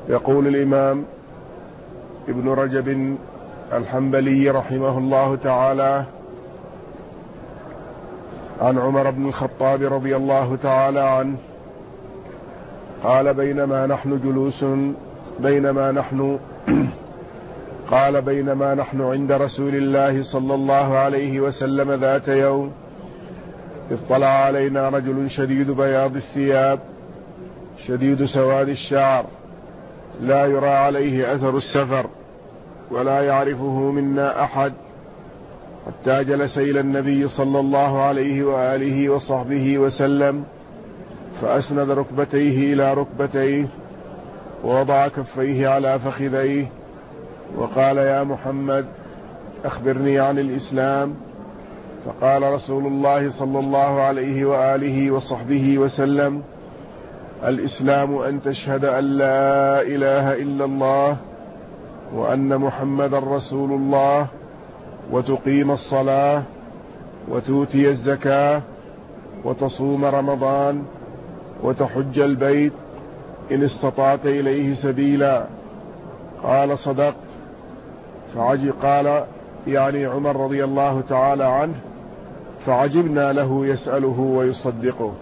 يقول الإمام ابن رجب الحنبلي رحمه الله تعالى عن عمر بن الخطاب رضي الله تعالى عنه قال بينما نحن عند رسول الله صلى الله عليه وسلم ذات يوم اطلع علينا رجل شديد بياض الثياب شديد سواد الشعر لا يرى عليه أثر السفر ولا يعرفه منا أحد، حتى جلس إلى النبي صلى الله عليه وآله وصحبه وسلم فأسند ركبتيه إلى ركبتيه ووضع كفيه على فخذيه وقال: يا محمد أخبرني عن الإسلام. فقال رسول الله صلى الله عليه وآله وصحبه وسلم: الإسلام أن تشهد أن لا إله إلا الله وأن محمد رسول الله وتقيم الصلاة وتؤتي الزكاة وتصوم رمضان وتحج البيت إن استطعت إليه سبيلا. قال: صدقت. قال يعني عمر رضي الله تعالى عنه: فعجبنا له يسأله ويصدقه.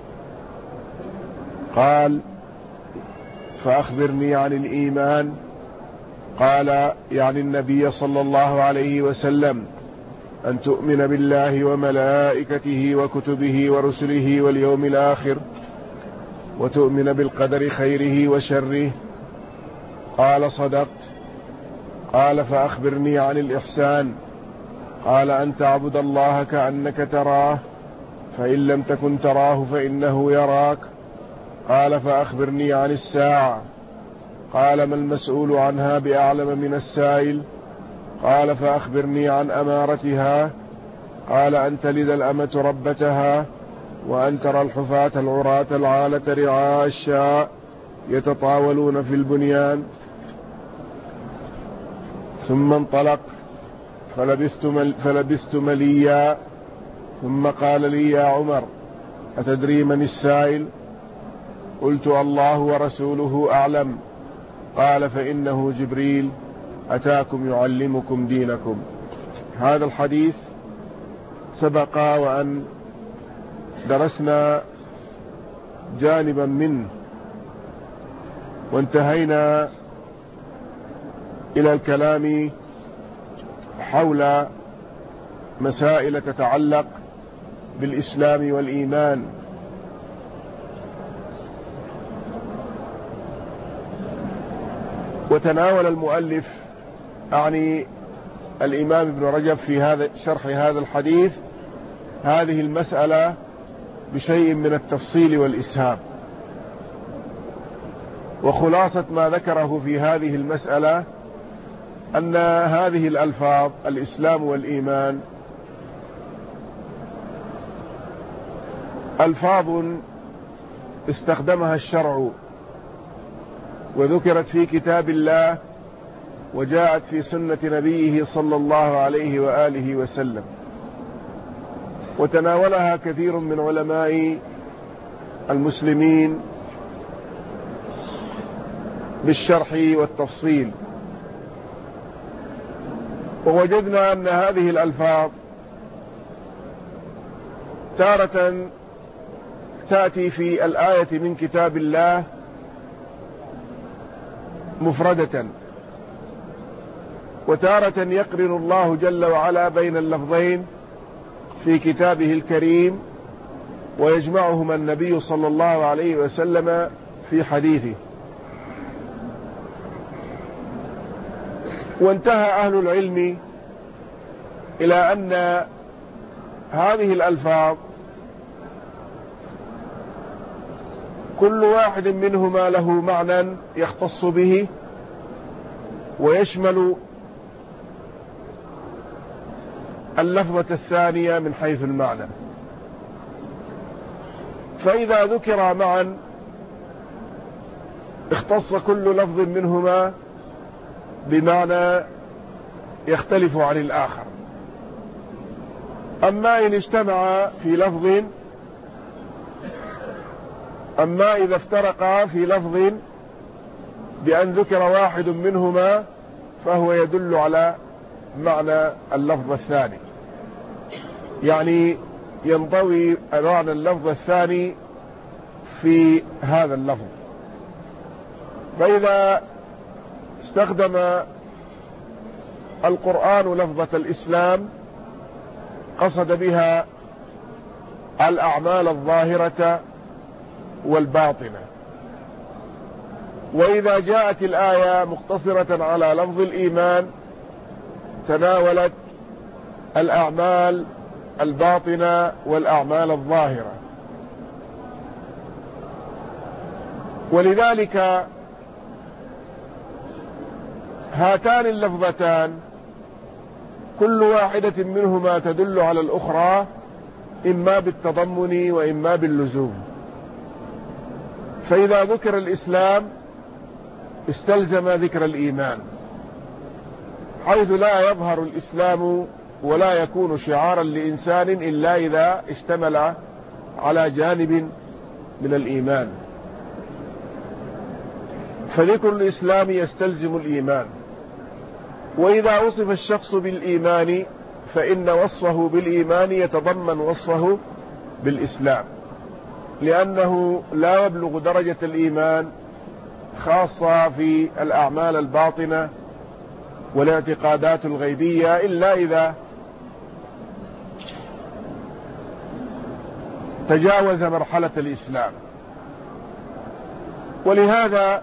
قال: فأخبرني عن الإيمان. قال: يعني النبي صلى الله عليه وسلم أن تؤمن بالله وملائكته وكتبه ورسله واليوم الآخر وتؤمن بالقدر خيره وشره. قال: صدقت. قال: فأخبرني عن الإحسان. قال: أن تعبد الله كأنك تراه فإن لم تكن تراه فإنه يراك. قال: فأخبرني عن الساعة. قال: ما المسؤول عنها بأعلم من السائل. قال: فأخبرني عن أمارتها. قال: أن تلد الأمة ربتها وأن ترى الحفاة العراة العالة رعاء الشاء يتطاولون في البنيان. ثم انطلق فلبثت مليا ثم قال لي: يا عمر أتدري من السائل؟ قلت: الله ورسوله أعلم. قال: فإنه جبريل أتاكم يعلمكم دينكم. هذا الحديث سبق وأن درسنا جانبا منه وانتهينا إلى الكلام حول مسائل تتعلق بالإسلام والإيمان. وتناول المؤلف أعني الإمام ابن رجب في شرح هذا الحديث هذه المسألة بشيء من التفصيل والإسهاب. وخلاصة ما ذكره في هذه المسألة أن هذه الألفاظ الإسلام والإيمان ألفاظ استخدمها الشرع وذكرت في كتاب الله وجاءت في سنة نبيه صلى الله عليه وآله وسلم، وتناولها كثير من علماء المسلمين بالشرح والتفصيل. ووجدنا أن هذه الألفاظ تارة تأتي في الآية من كتاب الله مفردة، وتارة يقرن الله جل وعلا بين اللفظين في كتابه الكريم ويجمعهما النبي صلى الله عليه وسلم في حديثه. وانتهى أهل العلم إلى أن هذه الألفاظ كل واحد منهما له معنى يختص به ويشمل اللفظة الثانية من حيث المعنى. فإذا ذكر معا اختص كل لفظ منهما بمعنى يختلف عن الآخر. أما إن اجتمع في لفظ، أما إذا افترقا في لفظ بأن ذكر واحد منهما فهو يدل على معنى اللفظ الثاني، يعني ينضوي معنى اللفظ الثاني في هذا اللفظ. فإذا استخدم القرآن لفظة الإسلام قصد بها الأعمال الظاهرة والباطنة، وإذا جاءت الآية مقتصرة على لفظ الإيمان تناولت الأعمال الباطنة والأعمال الظاهرة. ولذلك هاتان اللفظتان كل واحدة منهما تدل على الأخرى إما بالتضمن وإما باللزوم. فإذا ذكر الإسلام استلزم ذكر الإيمان، حيث لا يظهر الإسلام ولا يكون شعارا لإنسان إلا إذا اشتمل على جانب من الإيمان، فذكر الإسلام يستلزم الإيمان. وإذا وصف الشخص بالإيمان فإن وصفه بالإيمان يتضمن وصفه بالإسلام، لأنه لا يبلغ درجة الإيمان خاصة في الأعمال الباطنة والاعتقادات الغيبية إلا إذا تجاوز مرحلة الإسلام. ولهذا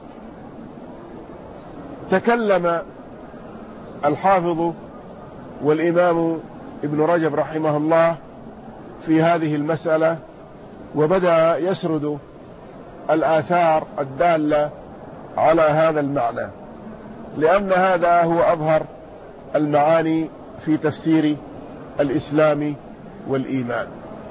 تكلم الحافظ والإمام ابن رجب رحمه الله في هذه المسألة، وبدأ يسرد الآثار الدالة على هذا المعنى، لأن هذا هو أظهر المعاني في تفسير الإسلام والإيمان،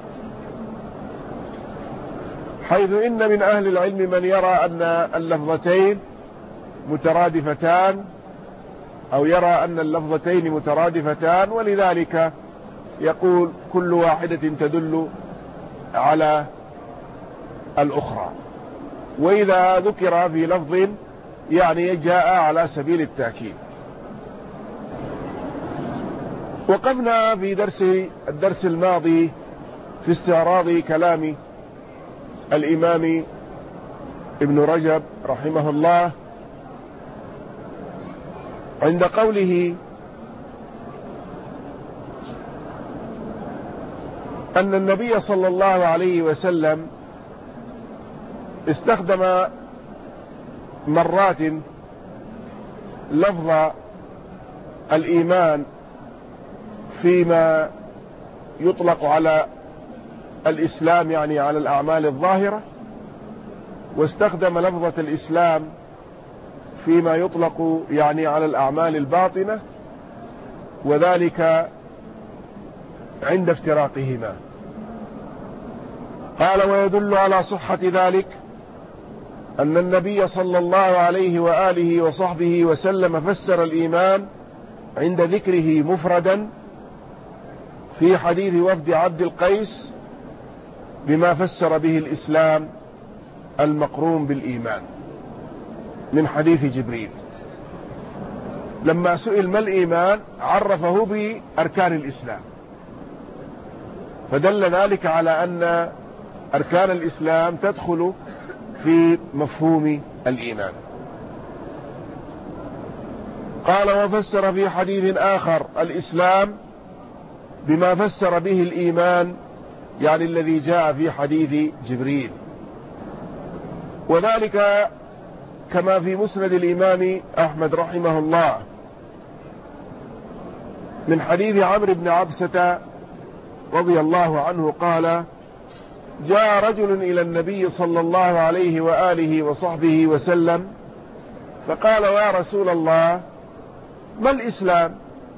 حيث إن من أهل العلم من يرى أن اللفظتين مترادفتان، أو يرى أن اللفظتين مترادفتان، ولذلك يقول كل واحدة تدل على الأخرى، وإذا ذكر في لفظ يعني جاء على سبيل التأكيد. وقفنا في الدرس الماضي في استعراض كلام الإمام ابن رجب رحمه الله عند قوله أن النبي صلى الله عليه وسلم استخدم مرات لفظ الإيمان فيما يطلق على الإسلام، يعني على الأعمال الظاهرة، واستخدم لفظة الإسلام فيما يطلق يعني على الأعمال الباطنة، وذلك عند افتراقهما. قال: ويدل على صحة ذلك أن النبي صلى الله عليه وآله وصحبه وسلم فسر الإيمان عند ذكره مفردا في حديث وفد عبد القيس بما فسر به الإسلام المقرون بالإيمان من حديث جبريل. لما سئل ما الإيمان عرفه بأركان الإسلام، فدل ذلك على أن أركان الإسلام تدخل في مفهوم الإيمان. قال: وفسر في حديث آخر الإسلام بما فسر به الإيمان، يعني الذي جاء في حديث جبريل، وذلك كما في مسند الإمام أحمد رحمه الله من حديث عمرو بن عبسة رضي الله عنه قال: جاء رجل إلى النبي صلى الله عليه وآله وصحبه وسلم فقال: يا رسول الله، ما الإسلام؟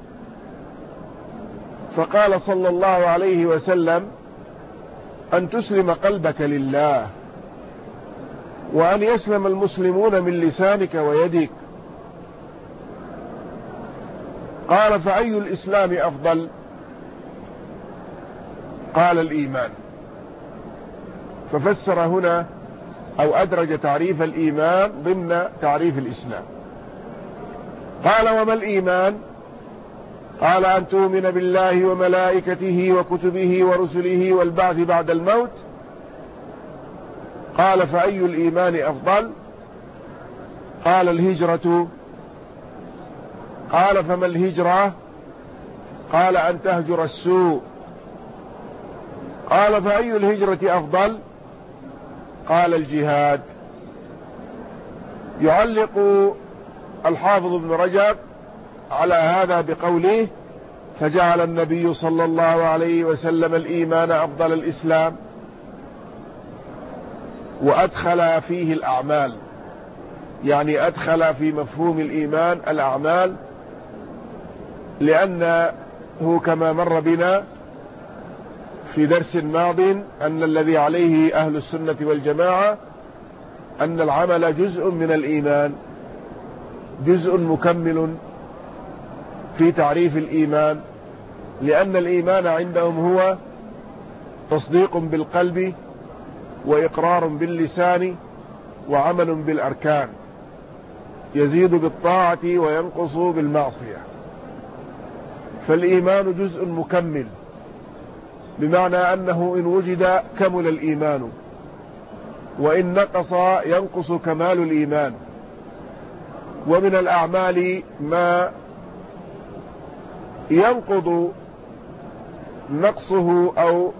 فقال صلى الله عليه وسلم: أن تسلم قلبك لله، وأن يسلم المسلمون من لسانك ويدك. قال: فأي الإسلام أفضل؟ قال: الإيمان. ففسر هنا أو أدرج تعريف الإيمان ضمن تعريف الإسلام. قال: وما الإيمان؟ قال: أن تؤمن بالله وملائكته وكتبه ورسله والبعث بعد الموت. قال: فأي الإيمان أفضل؟ قال: الهجرة. قال: فما الهجرة؟ قال: أن تهجر السوء. قال: فأي الهجرة أفضل؟ قال: الجهاد. يعلق الحافظ ابن رجب على هذا بقوله: فجعل النبي صلى الله عليه وسلم الإيمان أفضل الإسلام، وأدخل فيه الأعمال، يعني أدخل في مفهوم الإيمان الأعمال، لأنه كما مر بنا في درس ماض أن الذي عليه أهل السنة والجماعة أن العمل جزء من الإيمان، جزء مكمل في تعريف الإيمان، لأن الإيمان عندهم هو تصديق بالقلب وإقرار باللسان وعمل بالأركان، يزيد بالطاعة وينقص بالمعصية. فالإيمان جزء مكمل، بمعنى أنه إن وجد كمل الإيمان، وإن نقص ينقص كمال الإيمان. ومن الأعمال ما ينقض نقصه أو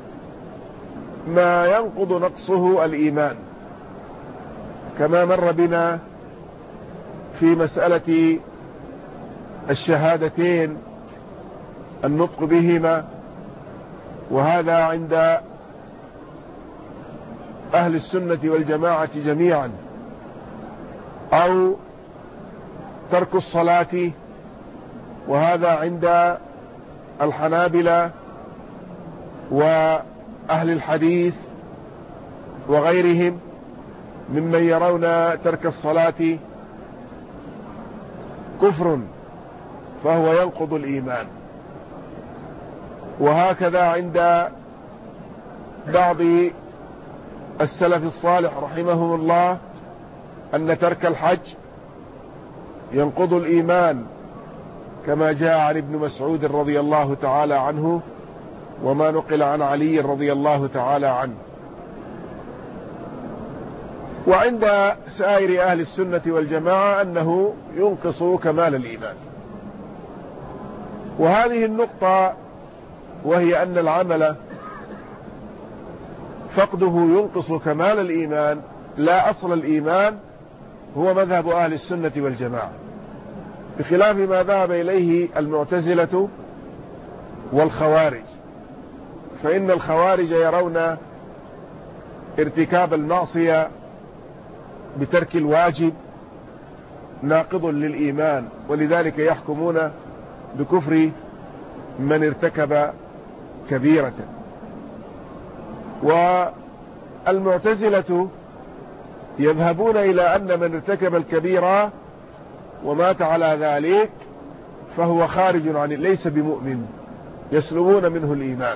ما ينقض نقصه الإيمان، كما مر بنا في مسألة الشهادتين، النطق بهما، وهذا عند أهل السنة والجماعة جميعا، أو ترك الصلاة، وهذا عند الحنابلة وأهل الحديث وغيرهم ممن يرون ترك الصلاة كفر فهو ينقض الإيمان. وهكذا عند بعض السلف الصالح رحمهم الله أن ترك الحج ينقض الإيمان، كما جاء عن ابن مسعود رضي الله تعالى عنه، وما نقل عن علي رضي الله تعالى عنه. وعند سائر أهل السنة والجماعة أنه ينقص كمال الإيمان. وهذه النقطة، وهي أن العمل فقده ينقص كمال الإيمان لا أصل الإيمان، هو مذهب أهل السنة والجماعة، بخلاف ما ذهب إليه المعتزلة والخوارج. فإن الخوارج يرون ارتكاب المعصية بترك الواجب ناقض للإيمان، ولذلك يحكمون بكفر من ارتكب كبيرة. والمعتزلة يذهبون إلى أن من ارتكب الكبيرة ومات على ذلك فهو خارج عن، ليس بمؤمن، يسلبون منه الإيمان،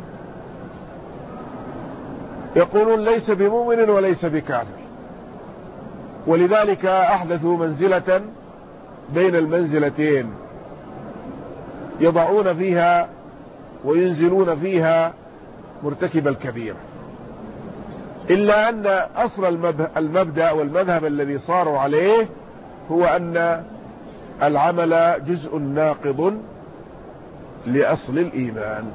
يقولون ليس بمؤمن وليس بكافر. ولذلك أحدثوا منزلة بين المنزلتين، يضعون فيها وينزلون فيها مرتكب الكبيرة، إلا أن أصل المبدأ والمذهب الذي صاروا عليه هو أن العمل جزء ناقض لأصل الإيمان.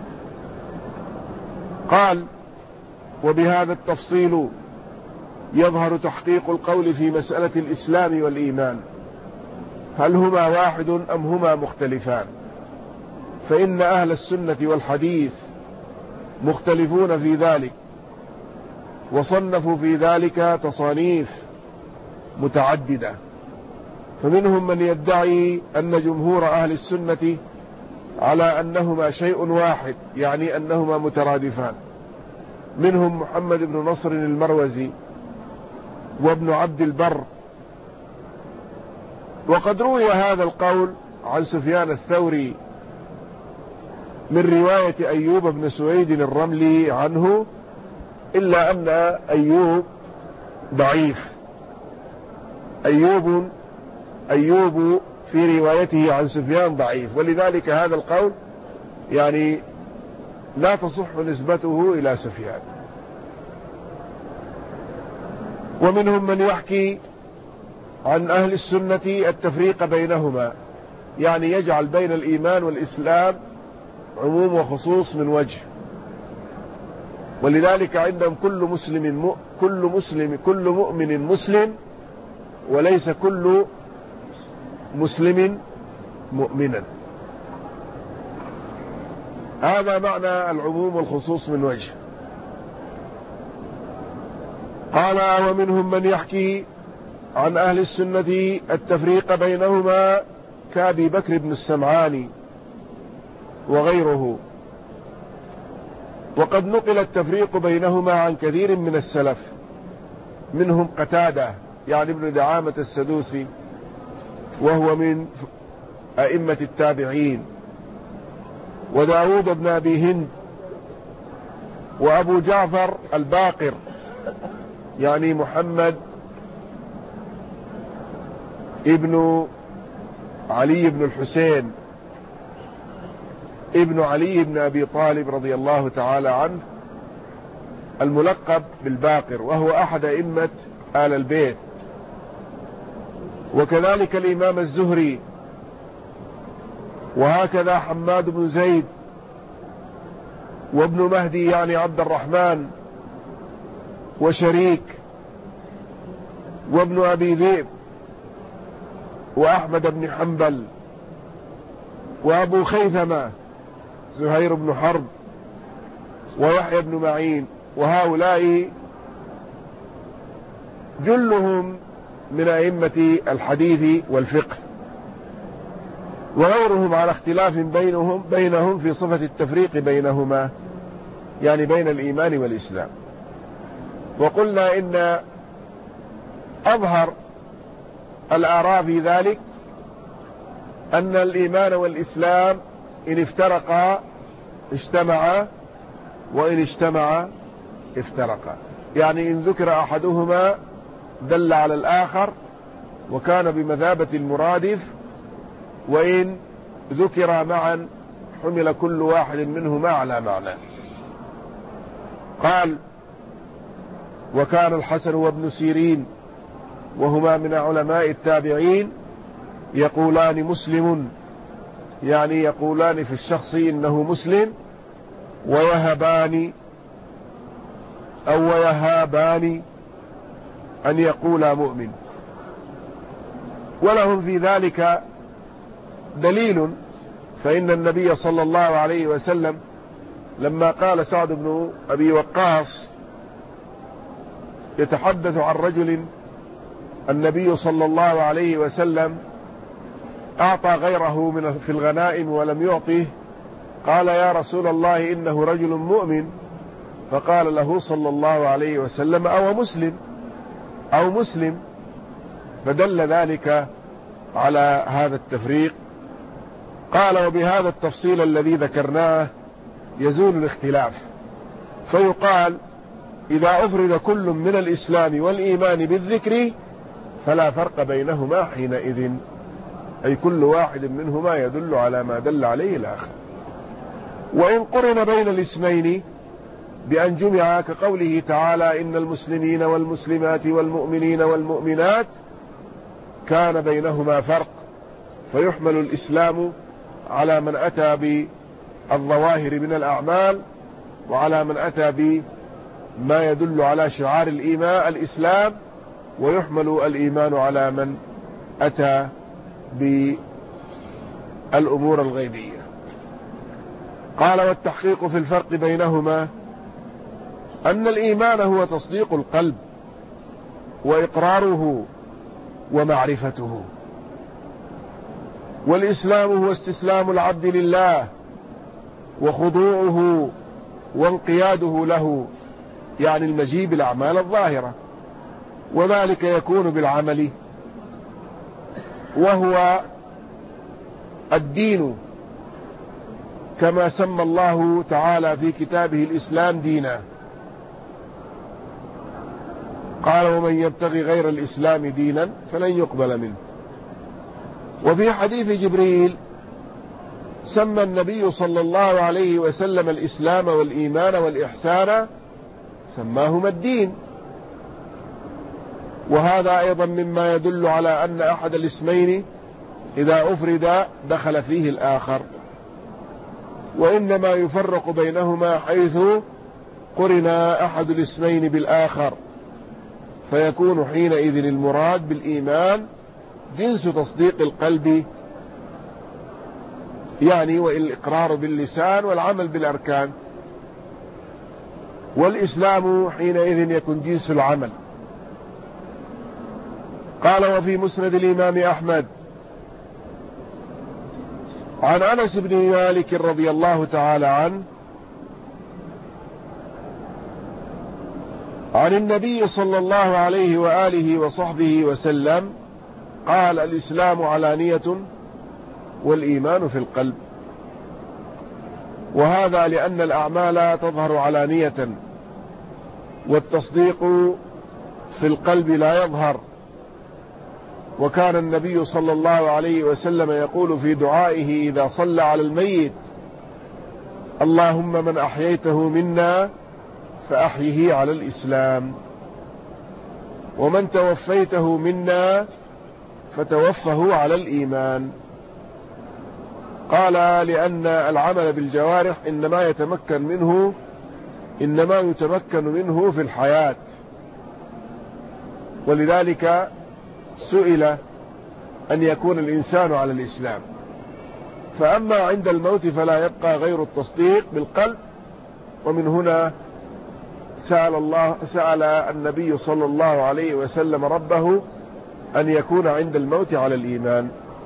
قال: وبهذا التفصيل يظهر تحقيق القول في مسألة الإسلام والإيمان، هل هما واحد أم هما مختلفان؟ فإن أهل السنة والحديث مختلفون في ذلك، وصنفوا في ذلك تصانيف متعددة. فمنهم من يدعي أن جمهور أهل السنة على أنهما شيء واحد، يعني أنهما مترادفان، منهم محمد بن نصر المروزي وابن عبد البر. وقد روي هذا القول عن سفيان الثوري من رواية أيوب بن سويد الرملي عنه، إلا أن أيوب ضعيف. أيوب في روايته عن سفيان ضعيف، ولذلك هذا القول يعني لا تصح نسبته إلى سفيان. ومنهم من يحكي عن أهل السنة التفريق بينهما، يعني يجعل بين الإيمان والإسلام عموم وخصوص من وجه. ولذلك عندهم كل مؤمن مسلم، وليس كل مسلم مؤمنا. هذا معنى العموم والخصوص من وجه. قال ومنهم من يحكي عن أهل السنة التفريق بينهما كأبي بكر بن السمعاني وغيره. وقد نقل التفريق بينهما عن كثير من السلف، منهم قتادة يعني ابن دعامة السدوسي، وهو من أئمة التابعين، وداود بن أبي هند، وأبو جعفر الباقر يعني محمد ابن علي بن الحسين ابن علي بن أبي طالب رضي الله تعالى عنه، الملقب بالباقر، وهو أحد أئمة آل البيت. وكذلك الإمام الزهري، وهكذا حماد بن زيد، وابن مهدي يعني عبد الرحمن، وشريك، وابن أبي ذئب، وأحمد بن حنبل، وأبو خيثمة زهير بن حرب، ويحيى بن معين. وهؤلاء جلهم من أئمة الحديث والفقه، وغيرهم على اختلاف بينهم في صفة التفريق بينهما، يعني بين الإيمان والإسلام. وقلنا إن أظهر الآراء في ذلك أن الإيمان والإسلام إن افترقا اجتمعا، وإن اجتمعا افترقا، يعني إن ذكر أحدهما دل على الآخر وكان بمثابة المرادف، وإن ذكر معا حمل كل واحد منهما على معنى. قال وكان الحسن وابن سيرين وهما من علماء التابعين يقولان مسلم، يعني يقولان في الشخص إنه مسلم، ويهبان أو ويهابان أن يقولا مؤمن. ولهم في ذلك دليل، فإن النبي صلى الله عليه وسلم لما قال سعد بن أبي وقاص يتحدث عن رجل النبي صلى الله عليه وسلم أعطى غيره في الغنائم ولم يعطيه، قال يا رسول الله إنه رجل مؤمن، فقال له صلى الله عليه وسلم أو مسلم، فدل ذلك على هذا التفريق. قال وبهذا التفصيل الذي ذكرناه يزول الاختلاف، فيقال إذا أفرد كل من الإسلام والإيمان بالذكر فلا فرق بينهما حينئذ، أي كل واحد منهما يدل على ما دل عليه الآخر. وإن قرن بين الاسمين بأن جمع كقوله تعالى إن المسلمين والمسلمات والمؤمنين والمؤمنات كان بينهما فرق، فيحمل الإسلام على من أتى بالظواهر من الأعمال، وعلى من أتى بما يدل على شعار الإسلام، ويحمل الإيمان على من أتى بالأمور الغيبية. قال والتحقيق في الفرق بينهما أن الإيمان هو تصديق القلب وإقراره ومعرفته، والإسلام هو استسلام العبد لله وخضوعه وانقياده له، يعني المجيء بالأعمال الظاهرة، وذلك يكون بالعمل، وهو الدين كما سمى الله تعالى في كتابه الإسلام دينا. قال ومن يبتغي غير الإسلام دينا فلن يقبل منه. وفي حديث جبريل سمى النبي صلى الله عليه وسلم الإسلام والإيمان والإحسان سماهما الدين، وهذا أيضا مما يدل على أن أحد الاسمين إذا أفرد دخل فيه الآخر، وإنما يفرق بينهما حيث قرن أحد الاسمين بالآخر، فيكون حينئذ المراد بالإيمان جنس تصديق القلب يعني والإقرار باللسان والعمل بالأركان، والإسلام حينئذ يكون جنس العمل. قال وفي مسند الإمام أحمد عن أنس بن مالك رضي الله تعالى عنه عن النبي صلى الله عليه وآله وصحبه وسلم قال الإسلام علانية والإيمان في القلب، وهذا لأن الأعمال تظهر علانية والتصديق في القلب لا يظهر. وكان النبي صلى الله عليه وسلم يقول في دعائه إذا صلى على الميت اللهم من أحييته منا فأحيه على الإسلام، ومن توفيته منا فتوفه على الإيمان. قال لأن العمل بالجوارح إنما يتمكن منه في الحياة، ولذلك سئل أن يكون الإنسان على الإسلام، فأما عند الموت فلا يبقى غير التصديق بالقلب. ومن هنا سأل النبي صلى الله عليه وسلم ربه أن يكون عند الموت على الإيمان.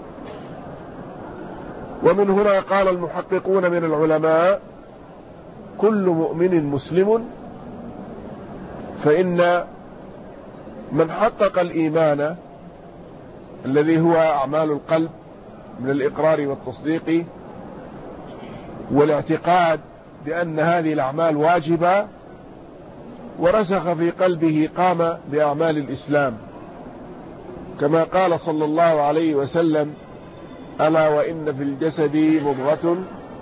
ومن هنا قال المحققون من العلماء كل مؤمن مسلم، فإن من حقق الإيمان الذي هو أعمال القلب من الإقرار والتصديق والاعتقاد بأن هذه الأعمال واجبة ورسخ في قلبه قام بأعمال الإسلام، كما قال صلى الله عليه وسلم ألا وإن في الجسد مضغة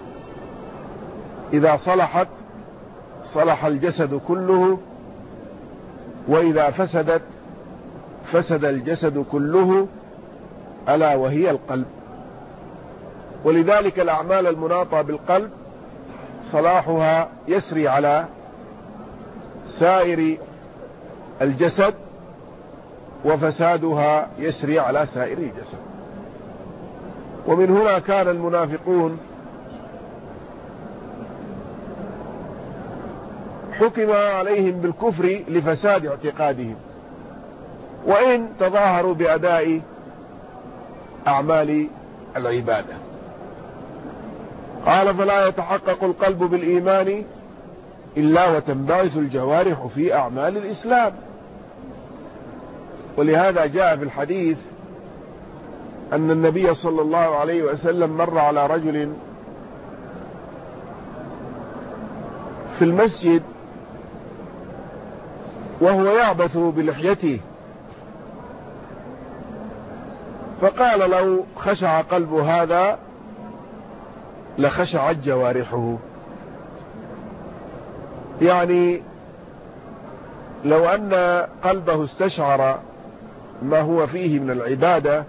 إذا صلحت صلح الجسد كله وإذا فسدت فسد الجسد كله ألا وهي القلب. ولذلك الأعمال المناطة بالقلب صلاحها يسري على سائر الجسد وفسادها يسري على سائر الجسد. ومن هنا كان المنافقون حكم عليهم بالكفر لفساد اعتقادهم وإن تظاهروا بأداء أعمال العبادة. قال فلا يتحقق القلب بالإيمان إلا وتنبعث الجوارح في أعمال الإسلام. ولهذا جاء في الحديث أن النبي صلى الله عليه وسلم مر على رجل في المسجد وهو يعبث بلحيته، فقال لو خشع قلب هذا لخشعت جوارحه، يعني لو أن قلبه استشعر ما هو فيه من العبادة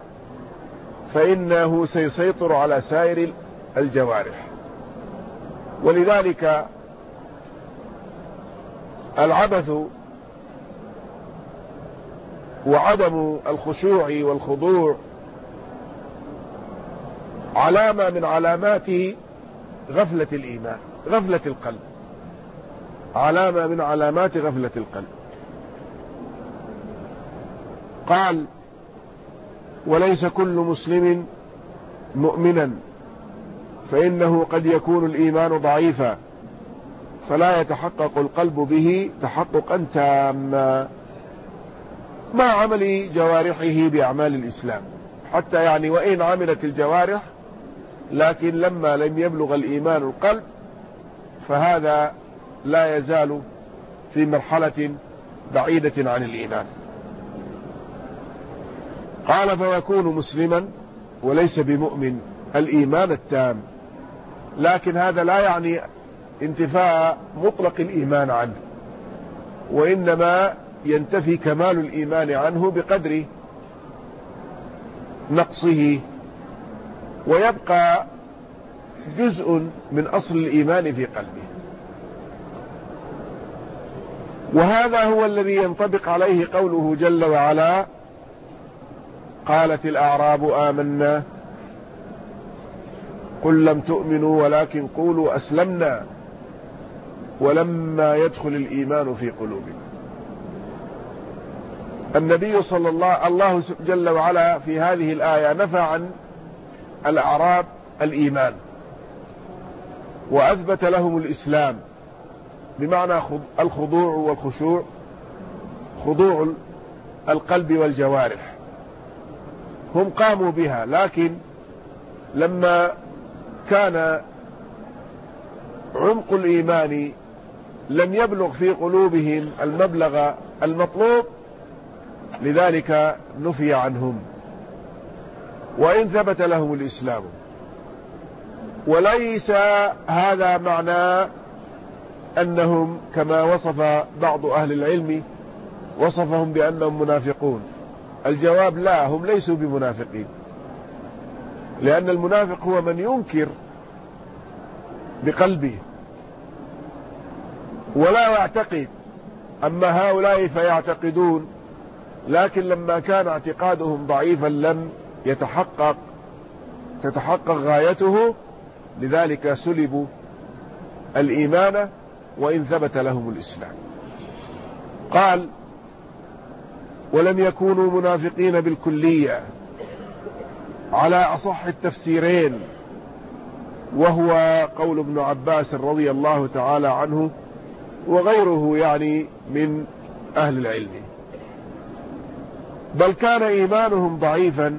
فإنه سيسيطر على سائر الجوارح. ولذلك العبث وعدم الخشوع والخضوع علامة من علامات غفلة الإيمان، غفلة القلب، علامة من علامات غفلة القلب. قال وليس كل مسلم مؤمنا، فإنه قد يكون الإيمان ضعيفا فلا يتحقق القلب به تحققا تاما مع عمل جوارحه بأعمال الإسلام، حتى يعني وإن عملت الجوارح لكن لما لم يبلغ الإيمان القلب فهذا لا يزال في مرحلة بعيدة عن الإيمان. قال فيكون مسلما وليس بمؤمن الإيمان التام، لكن هذا لا يعني انتفاء مطلق الإيمان عنه، وإنما ينتفي كمال الإيمان عنه بقدر نقصه، ويبقى جزء من أصل الإيمان في قلبه. وهذا هو الذي ينطبق عليه قوله جل وعلا: قالت الأعراب آمنا قل لم تؤمنوا ولكن قولوا أسلمنا ولما يدخل الإيمان في قلوبكم. النبي صلى الله جل وعلا في هذه الآية نفى عن الأعراب الإيمان وأثبت لهم الإسلام، بمعنى الخضوع والخشوع، خضوع القلب والجوارح. هم قاموا بها، لكن لما كان عمق الإيمان لم يبلغ في قلوبهم المبلغ المطلوب، لذلك نفي عنهم، وإن ثبت لهم الإسلام. وليس هذا معنى أنهم كما وصف بعض أهل العلم وصفهم بأنهم منافقون. الجواب لا، هم ليسوا بمنافقين، لأن المنافق هو من ينكر بقلبه ولا يعتقد. أما هؤلاء فيعتقدون، لكن لما كان اعتقادهم ضعيفا لم تتحقق غايته، لذلك سلبوا الإيمان وإن ثبت لهم الإسلام. قال: ولم يكونوا منافقين بالكلية على أصح التفسيرين، وهو قول ابن عباس رضي الله تعالى عنه وغيره يعني من أهل العلم، بل كان إيمانهم ضعيفا.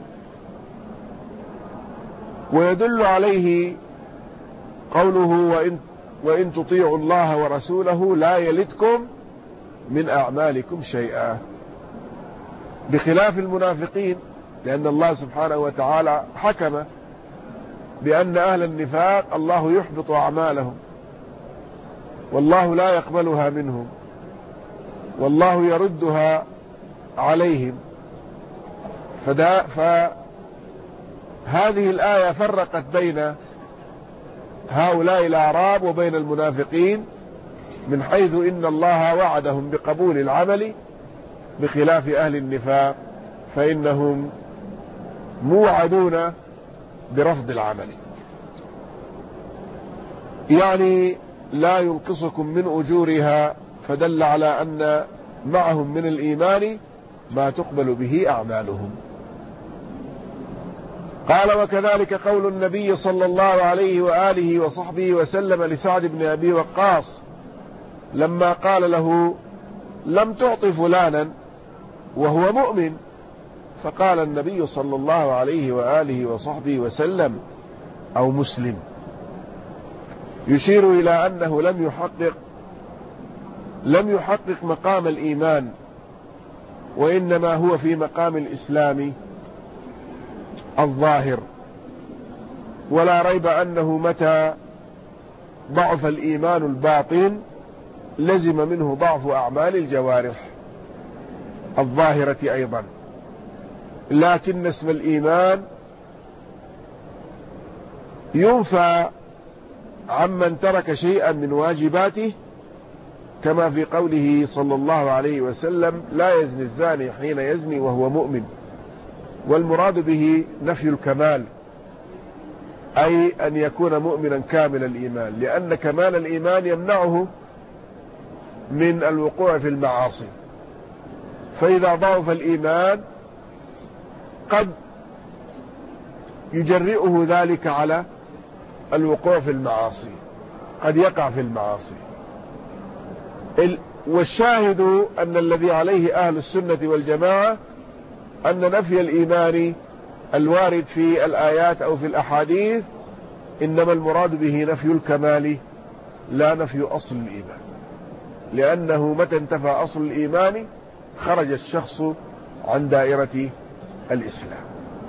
ويدل عليه قوله: وإن تطيعوا الله ورسوله لا يلتكم من أعمالكم شيئا، بخلاف المنافقين، لأن الله سبحانه وتعالى حكم بأن أهل النفاق الله يحبط أعمالهم، والله لا يقبلها منهم، والله يردها عليهم. فهذه الآية فرقت بين هؤلاء الأعراب وبين المنافقين، من حيث إن الله وعدهم بقبول العمل، بخلاف أهل النفاق فإنهم موعدون برفض العمل. يعني لا ينقصكم من أجورها، فدل على أن معهم من الإيمان ما تقبل به أعمالهم. قال: وكذلك قول النبي صلى الله عليه وآله وصحبه وسلم لسعد بن أبي وقاص لما قال له: لم تعط فلانا وهو مؤمن، فقال النبي صلى الله عليه وآله وصحبه وسلم: أو مسلم، يشير إلى أنه لم يحقق مقام الإيمان، وإنما هو في مقام الإسلام الظاهر. ولا ريب أنه متى ضعف الإيمان الباطن لزم منه ضعف أعمال الجوارح الظاهرة أيضا، لكن اسم الإيمان ينفى عمن ترك شيئا من واجباته، كما في قوله صلى الله عليه وسلم: لا يزني الزاني حين يزني وهو مؤمن. والمراد به نفي الكمال، أي أن يكون مؤمنا كامل الإيمان، لأن كمال الإيمان يمنعه من الوقوع في المعاصي. فإذا ضعف الإيمان قد يجرئه ذلك على الوقوع في المعاصي، قد يقع في المعاصي. والشاهد أن الذي عليه أهل السنة والجماعة أن نفي الإيمان الوارد في الآيات أو في الأحاديث إنما المراد به نفي الكمال لا نفي أصل الإيمان. لأنه متى انتفى أصل الإيمان خرج الشخص عن دائرة الإسلام.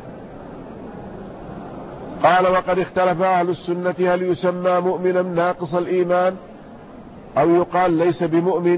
قال: وقد اختلف أهل السنة هل يسمى مؤمنا ناقص الإيمان أو يقال ليس بمؤمن،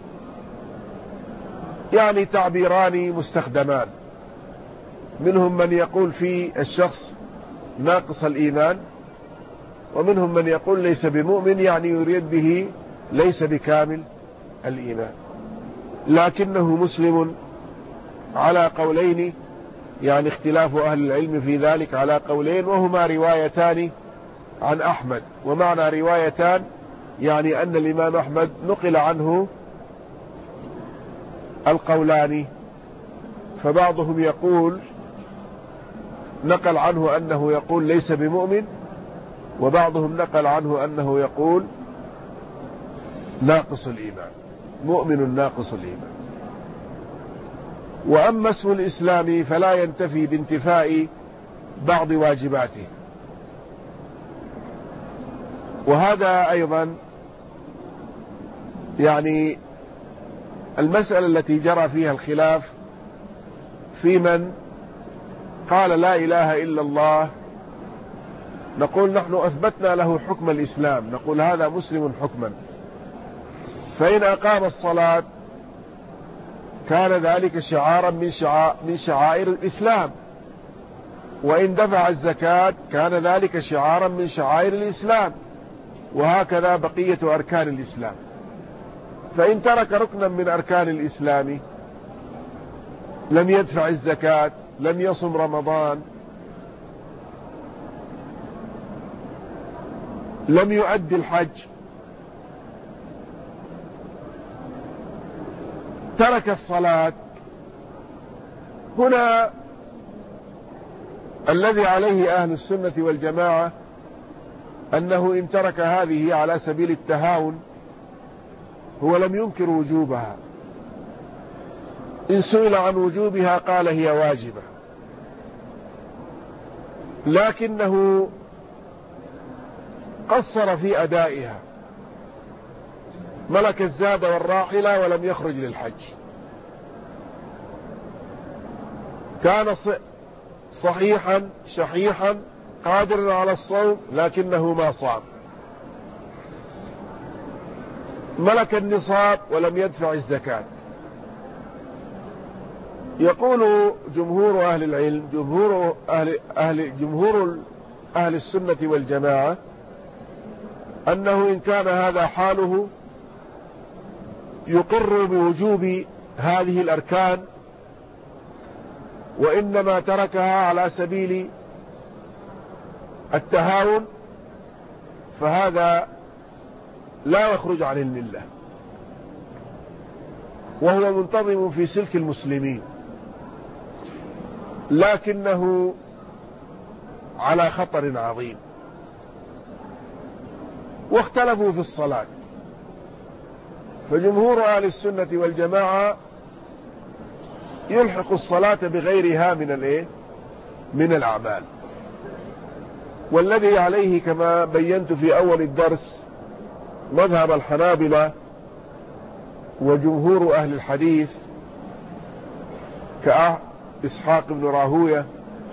يعني تعبيران مستخدمان، منهم من يقول في الشخص ناقص الإيمان، ومنهم من يقول ليس بمؤمن، يعني يريد به ليس بكامل الإيمان، لكنه مسلم على قولين، يعني اختلاف أهل العلم في ذلك على قولين، وهما روايتان عن أحمد. ومعنى روايتان يعني أن الإمام أحمد نقل عنه القولان، فبعضهم يقول نقل عنه أنه يقول ليس بمؤمن، وبعضهم نقل عنه أنه يقول ناقص الإيمان، مؤمن ناقص الإيمان. وأما اسم الإسلام فلا ينتفي بانتفاء بعض واجباته. وهذا أيضا يعني المسألة التي جرى فيها الخلاف في من قال لا إله إلا الله، نقول نحن أثبتنا له حكم الإسلام، نقول هذا مسلم حكما، فإن أقام الصلاة كان ذلك شعارا من شعائر الإسلام، وإن دفع الزكاة كان ذلك شعارا من شعائر الإسلام، وهكذا بقية أركان الإسلام. فإن ترك ركنا من أركان الإسلام، لم يدفع الزكاة، لم يصم رمضان، لم يؤدي الحج، ترك الصلاة، هنا الذي عليه أهل السنة والجماعة أنه إن ترك هذه على سبيل التهاون هو لم ينكر وجوبها، إن سئل عن وجوبها قال هي واجبة، لكنه قصر في أدائها، ملك الزاد والراحلة ولم يخرج للحج، كان صحيحا شحيحا قادرا على الصوم لكنه ما صام، ملك النصاب ولم يدفع الزكاة. يقول جمهور أهل العلم، جمهور أهل السنة والجماعة، أنه إن كان هذا حاله يقر بوجوب هذه الأركان، وإنما تركها على سبيل التهاون، فهذا لا يخرج عن الملة، وهو منتظم في سلك المسلمين، لكنه على خطر عظيم. واختلفوا في الصلاة، فجمهور أهل السنة والجماعة يلحق الصلاة بغيرها من الأعمال، والذي عليه كما بينت في أول الدرس مذهب الحنابلة وجمهور أهل الحديث كإسحاق بن راهوية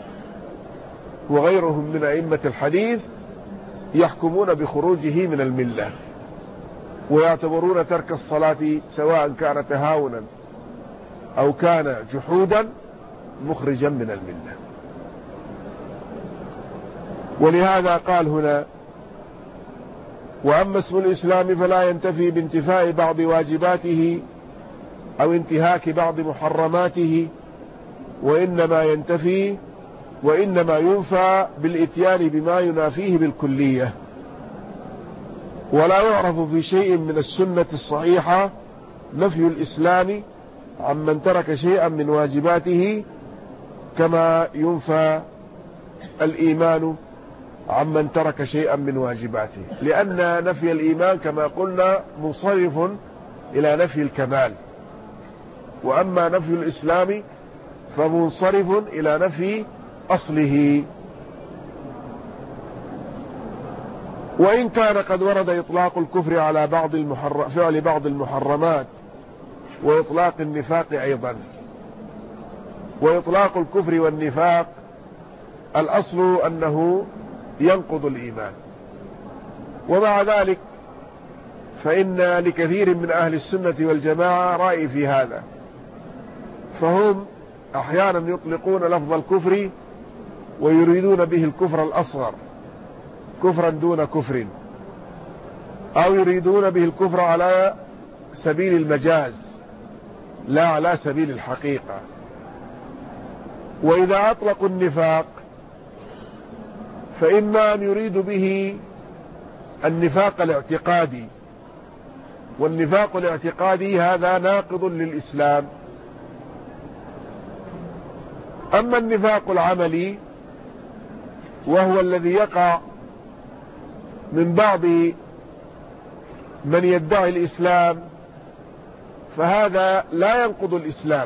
وغيرهم من أئمة الحديث، يحكمون بخروجه من الملة، ويعتبرون ترك الصلاة سواء كان تهاونا أو كان جحودا مخرجا من الملة. ولهذا قال هنا: وأما اسم الإسلام فلا ينتفي بانتفاء بعض واجباته أو انتهاك بعض محرماته، وإنما ينفى بالإتيان بما ينافيه بالكلية، ولا يعرف في شيء من السنة الصحيحة نفي الإسلام عمن ترك شيئا من واجباته، كما ينفى الإيمان عمن ترك شيئا من واجباته، لأن نفي الإيمان كما قلنا منصرف إلى نفي الكمال، وأما نفي الإسلام فمنصرف إلى نفي أصله. وإن كان قد ورد إطلاق الكفر على فعل بعض المحرمات وإطلاق النفاق أيضا. وإطلاق الكفر والنفاق الأصل أنه ينقض الإيمان، ومع ذلك فإن لكثير من أهل السنة والجماعة رأي في هذا، فهم أحيانا يطلقون لفظ الكفر ويريدون به الكفر الأصغر، كفرا دون كفر، أو يريدون به الكفر على سبيل المجاز لا على سبيل الحقيقة. وإذا أطلقوا النفاق فإما أن يريد به النفاق الاعتقادي، والنفاق الاعتقادي هذا ناقض للإسلام. أما النفاق العملي وهو الذي يقع من بعض من يدعي الإسلام فهذا لا ينقض الإسلام،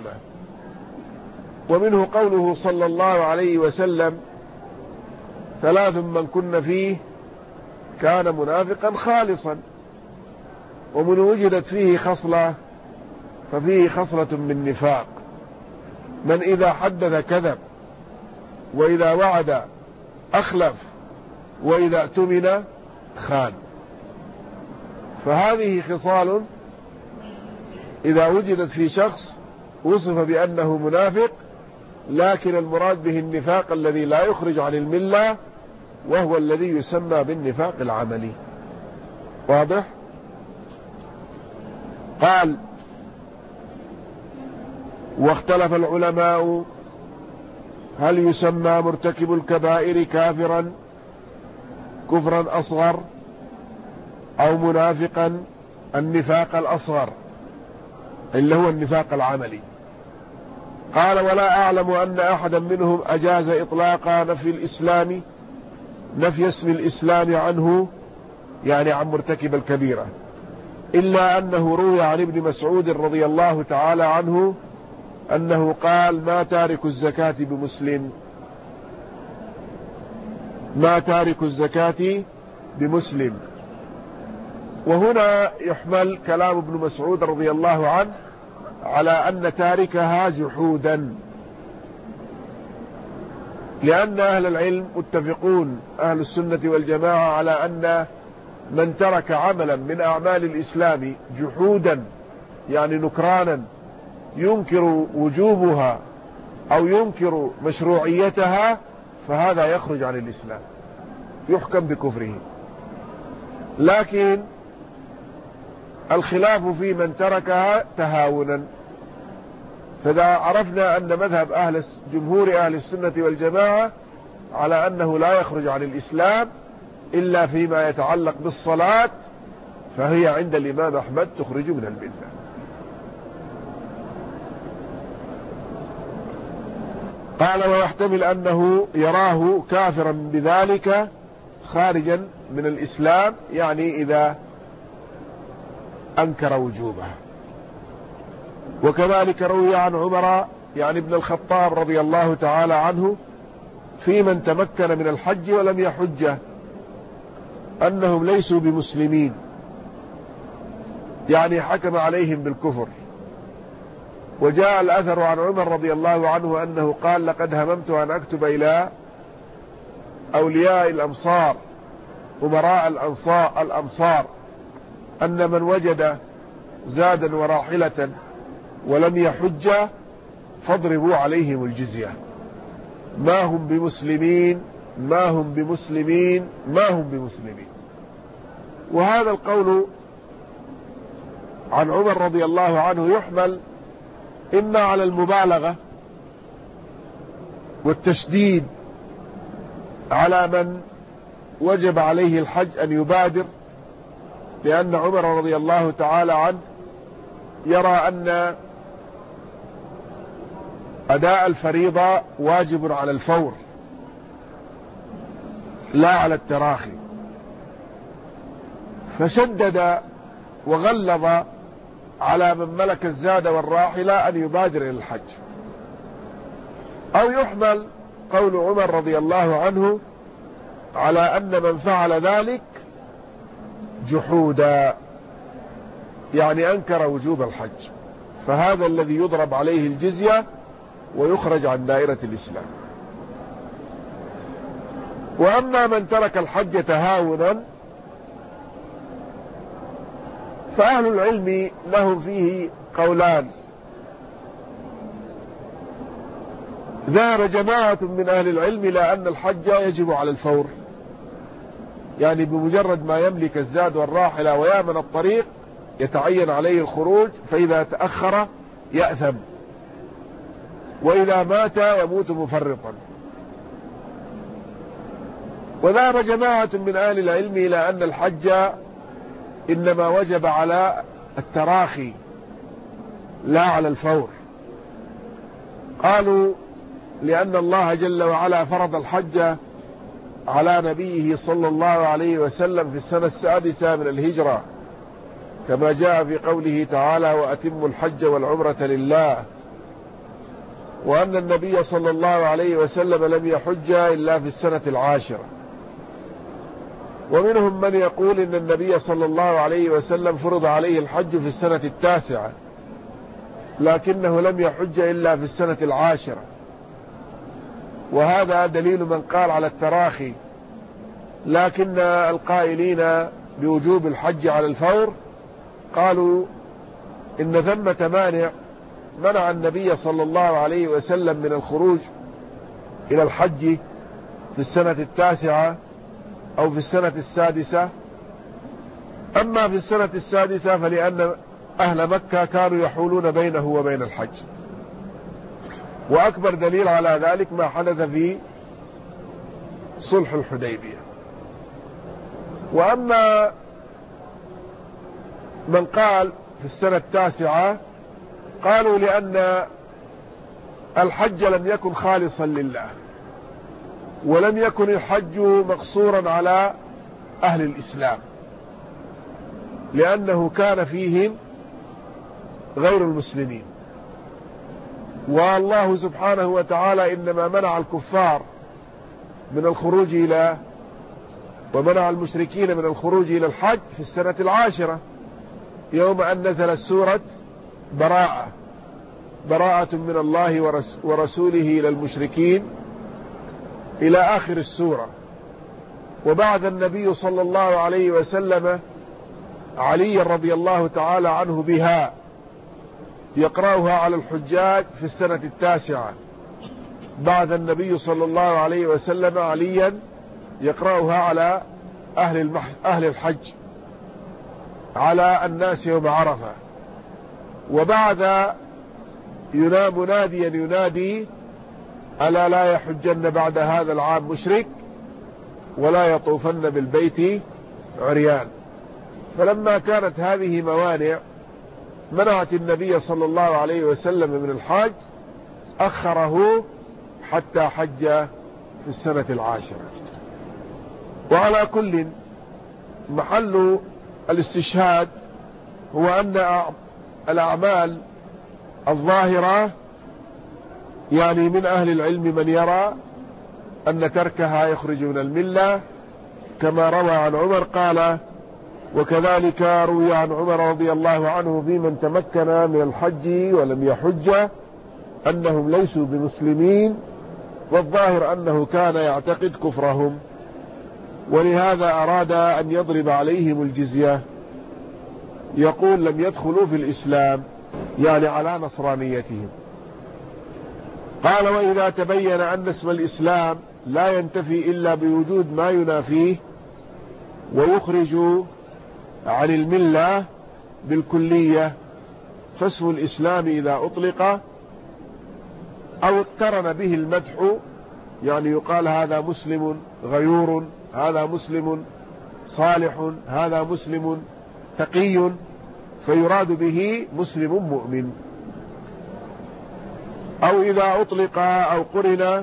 ومنه قوله صلى الله عليه وسلم: 3 من كن فيه كان منافقا خالصا، ومن وجدت فيه خصلة ففيه خصلة من نفاق: من إذا حدث كذب، وإذا وعد أخلف، وإذا اؤتمن خان. فهذه خصال إذا وجدت في شخص وصف بأنه منافق، لكن المراد به النفاق الذي لا يخرج عن الملة، وهو الذي يسمى بالنفاق العملي. واضح؟ قال: واختلف العلماء هل يسمى مرتكب الكبائر كافرا كفرا أصغر أو منافقا النفاق الأصغر اللي هو النفاق العملي. قال: ولا أعلم أن أحدا منهم أجاز إطلاق نفي اسم الإسلام عنه، يعني عن مرتكب الكبيرة، إلا أنه روي عن ابن مسعود رضي الله تعالى عنه أنه قال: ما تارك الزكاة بمسلم، ما تارك الزكاة بمسلم. وهنا يحمل كلام ابن مسعود رضي الله عنه على أن تاركها جحودا، لأن أهل العلم متفقون أهل السنة والجماعة على أن من ترك عملا من أعمال الإسلام جحودا، يعني نكرانا، ينكر وجوبها أو ينكر مشروعيتها، فهذا يخرج عن الإسلام، يحكم بكفره. لكن الخلاف في من تركها تهاونا. فإذا عرفنا أن مذهب جمهور أهل السنة والجماعة على أنه لا يخرج عن الإسلام إلا فيما يتعلق بالصلاة، فهي عند الإمام أحمد تخرج من الملة. قال: ويحتمل أنه يراه كافرا بذلك خارجا من الإسلام، يعني إذا أنكر وجوبها. وكذلك روي عن عمر يعني ابن الخطاب رضي الله تعالى عنه في من تمكن من الحج ولم يحج أنهم ليسوا بمسلمين، يعني حكم عليهم بالكفر. وجاء الأثر عن عمر رضي الله عنه أنه قال: لقد هممت أن أكتب إلى أولياء الأمصار أمراء الأمصار أن من وجد زادا وراحلة ولم يحج فاضربوا عليهم الجزية، ما هم بمسلمين ما هم بمسلمين ما هم بمسلمين. وهذا القول عن عمر رضي الله عنه يحمل إما على المبالغة والتشديد على من وجب عليه الحج أن يبادر، لأن عمر رضي الله تعالى عنه يرى أن أداء الفريضة واجب على الفور لا على التراخي، فشدد وغلظ على من ملك الزاد والراحلة أن يبادر إلى الحج. أو يحمل قول عمر رضي الله عنه على أن من فعل ذلك جحودا، يعني أنكر وجوب الحج، فهذا الذي يضرب عليه الجزية ويخرج عن دائرة الإسلام. وأما من ترك الحج تهاونا فأهل العلم لهم فيه قولان. ذهب جماعة من أهل العلم إلى أن الحج يجب على الفور، يعني بمجرد ما يملك الزاد والراحلة ويأمن الطريق يتعين عليه الخروج، فإذا تأخر يأثم، وإذا مات يموت مفرطا. وذهب جماعة من أهل العلم إلى أن الحج إنما وجب على التراخي لا على الفور. قالوا لأن الله جل وعلا فرض الحج على نبيه صلى الله عليه وسلم في السنة 6 من الهجرة، كما جاء في قوله تعالى: وأتموا الحج والعمرة لله. وأن النبي صلى الله عليه وسلم لم يحج إلا في السنة 10. ومنهم من يقول إن النبي صلى الله عليه وسلم فرض عليه الحج في السنة 9، لكنه لم يحج إلا في السنة 10، وهذا دليل من قال على التراخي. لكن القائلين بوجوب الحج على الفور قالوا إن ثمة مانع منع النبي صلى الله عليه وسلم من الخروج إلى الحج في السنة 9 أو في السنة 6. أما في السنة 6 فلأن أهل مكة كانوا يحولون بينه وبين الحج، وأكبر دليل على ذلك ما حدث في صلح الحديبية. وأما من قال في السنة 9 قالوا لأن الحج لم يكن خالصا لله، ولم يكن الحج مقصورا على أهل الإسلام، لأنه كان فيهم غير المسلمين، والله سبحانه وتعالى إنما منع الكفار من الخروج إلى ومنع المشركين من الخروج إلى الحج في السنة 10 يوم أن نزلت سورة براءة من الله ورسوله إلى المشركين إلى آخر السورة. وبعد النبي صلى الله عليه وسلم علي رضي الله تعالى عنه بها يقرأها على الحجاج في السنة 9. بعد النبي صلى الله عليه وسلم عليا يقرأها على أهل الحج على الناس يوم عرفة. وبعد ينام مناديا ينادي: ألا لا يحجن بعد هذا العام مشرك ولا يطوفن بالبيت عريان. فلما كانت هذه موانع منعت النبي صلى الله عليه وسلم من الحج أخره حتى حج في السنة 10. وعلى كل محل الاستشهاد هو أن الأعمال الظاهرة، يعني من أهل العلم من يرى أن تركها يخرج من الملة، كما روى عن عمر قال: وكذلك روي عن عمر رضي الله عنه في من تمكن من الحج ولم يحج أنهم ليسوا بمسلمين، والظاهر أنه كان يعتقد كفرهم، ولهذا أراد أن يضرب عليهم الجزية، يقول: لم يدخلوا في الإسلام، يعني على نصرانيتهم. قال: وإذا تبين أن اسم الإسلام لا ينتفي إلا بوجود ما ينافيه ويخرج عن الملة بالكلية، فاسم الإسلام إذا أطلق أو اقترن به المدح، يعني يقال هذا مسلم غيور، هذا مسلم صالح، هذا مسلم تقي، فيراد به مسلم مؤمن. أو إذا أطلق أو قرن،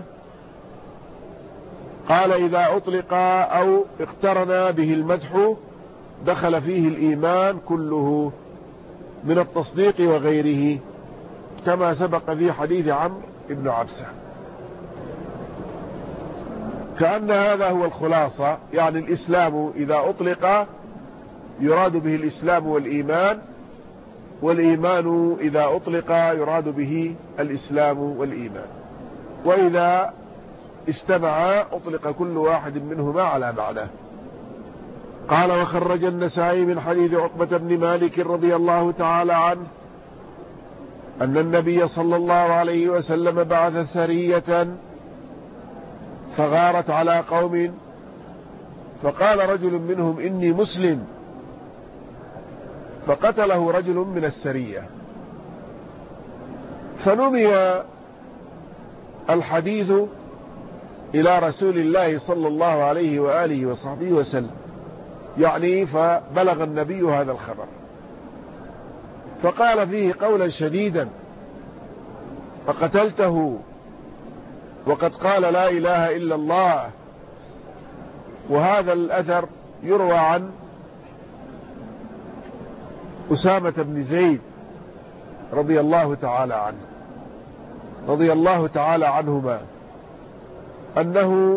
قال: إذا أطلق أو اقترن به المدح دخل فيه الإيمان كله من التصديق وغيره، كما سبق في حديث عمرو بن عبسة. كأن هذا هو الخلاصة، يعني الإسلام إذا أطلق يراد به الإسلام والإيمان، والإيمان إذا أطلق يراد به الإسلام والإيمان، وإذا اجتمعا أطلق كل واحد منهما على معناه. قال: وخرج النسائي من حديث عقبة بن مالك رضي الله تعالى عنه أن النبي صلى الله عليه وسلم بعث سرية فغارت على قوم، فقال رجل منهم: إني مسلم، فقتله رجل من السرية. فنمي الحديث إلى رسول الله صلى الله عليه وآله وصحبه وسلم، يعني فبلغ النبي هذا الخبر، فقال فيه قولا شديدا: فقتلته وقد قال لا إله إلا الله. وهذا الأثر يروى عن أسامة بن زيد رضي الله تعالى عنهما أنه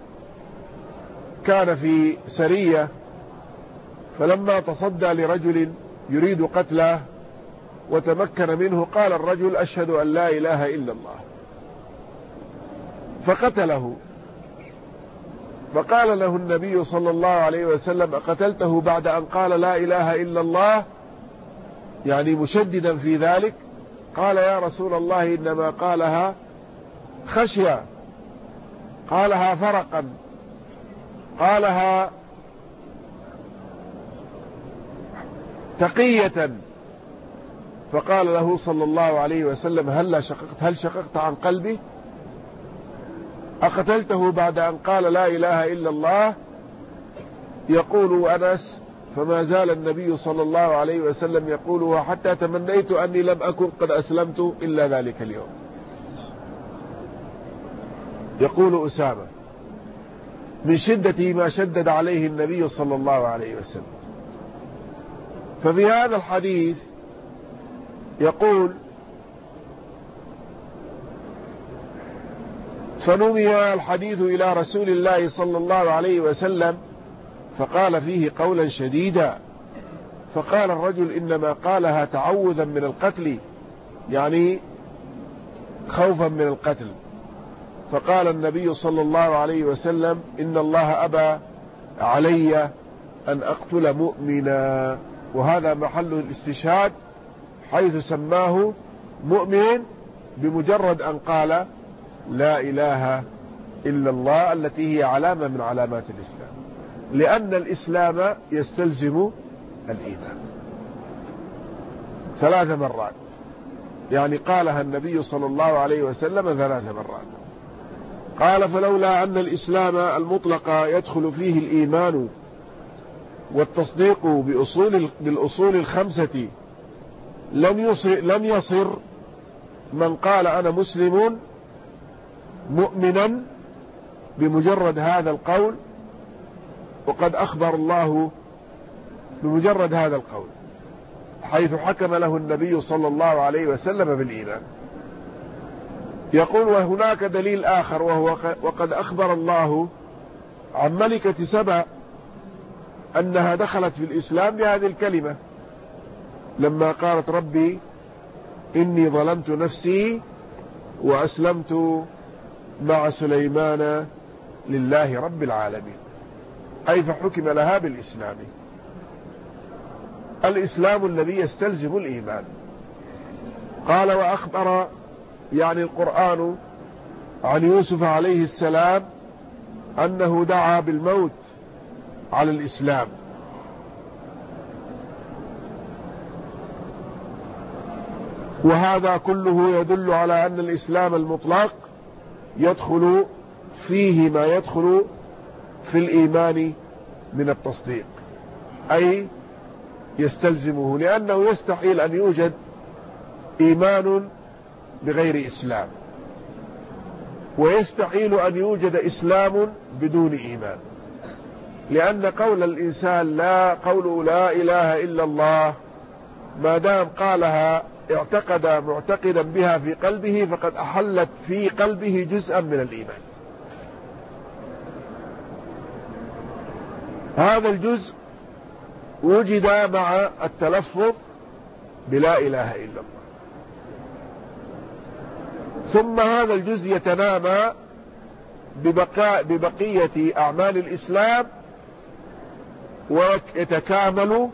كان في سرية، فلما تصدى لرجل يريد قتله وتمكن منه، قال الرجل: أشهد أن لا إله إلا الله، فقتله. فقال له النبي صلى الله عليه وسلم: أقتلته بعد أن قال لا إله إلا الله؟ يعني مشددا في ذلك. قال: يا رسول الله إنما قالها خشية، قالها فرقا، قالها تقية. فقال له صلى الله عليه وسلم: هل شققت عن قلبه؟ أقتلته بعد أن قال لا إله إلا الله؟ يقول أنس: فما زال النبي صلى الله عليه وسلم يقولها حتى تمنيت أني لم أكن قد أسلمت إلا ذلك اليوم. يقول أسامة من شدة ما شدد عليه النبي صلى الله عليه وسلم. ففي هذا الحديث يقول: فنمي الحديث إلى رسول الله صلى الله عليه وسلم فقال فيه قولا شديدا. فقال الرجل: إنما قالها تعوذا من القتل، يعني خوفا من القتل. فقال النبي صلى الله عليه وسلم: إن الله أبى علي أن أقتل مؤمنا. وهذا محل الاستشهاد، حيث سماه مؤمن بمجرد أن قال لا إله إلا الله، التي هي علامة من علامات الإسلام، لأن الإسلام يستلزم الإيمان 3 مرات، يعني قالها النبي صلى الله عليه وسلم 3 مرات. قال: فلولا أن الإسلام المطلق يدخل فيه الإيمان والتصديق بالأصول الخمسة لم يصر من قال أنا مسلم مؤمنا بمجرد هذا القول، وقد أخبر الله بمجرد هذا القول، حيث حكم له النبي صلى الله عليه وسلم بالإيمان. يقول: وهناك دليل آخر، وقد أخبر الله عن ملكة سبأ أنها دخلت في الإسلام بهذه الكلمة، لما قالت: ربي إني ظلمت نفسي وأسلمت مع سليمان لله رب العالمين، أي فحكم لها بالإسلام. الإسلام الذي يستلزم الإيمان. قال: وأخبر يعني القرآن عن يوسف عليه السلام أنه دعا بالموت على الإسلام، وهذا كله يدل على أن الإسلام المطلق يدخل فيه ما يدخل في الإيمان من التصديق، أي يستلزمه، لأنه يستحيل أن يوجد إيمان بغير إسلام، ويستحيل أن يوجد إسلام بدون إيمان، لأن قول الإنسان قوله لا إله إلا الله ما دام قالها اعتقد معتقدا بها في قلبه، فقد أحلت في قلبه جزءا من الإيمان. هذا الجزء وجد مع التلفظ بلا إله إلا الله. ثم هذا الجزء يتنامى ببقية أعمال الإسلام ويتكامل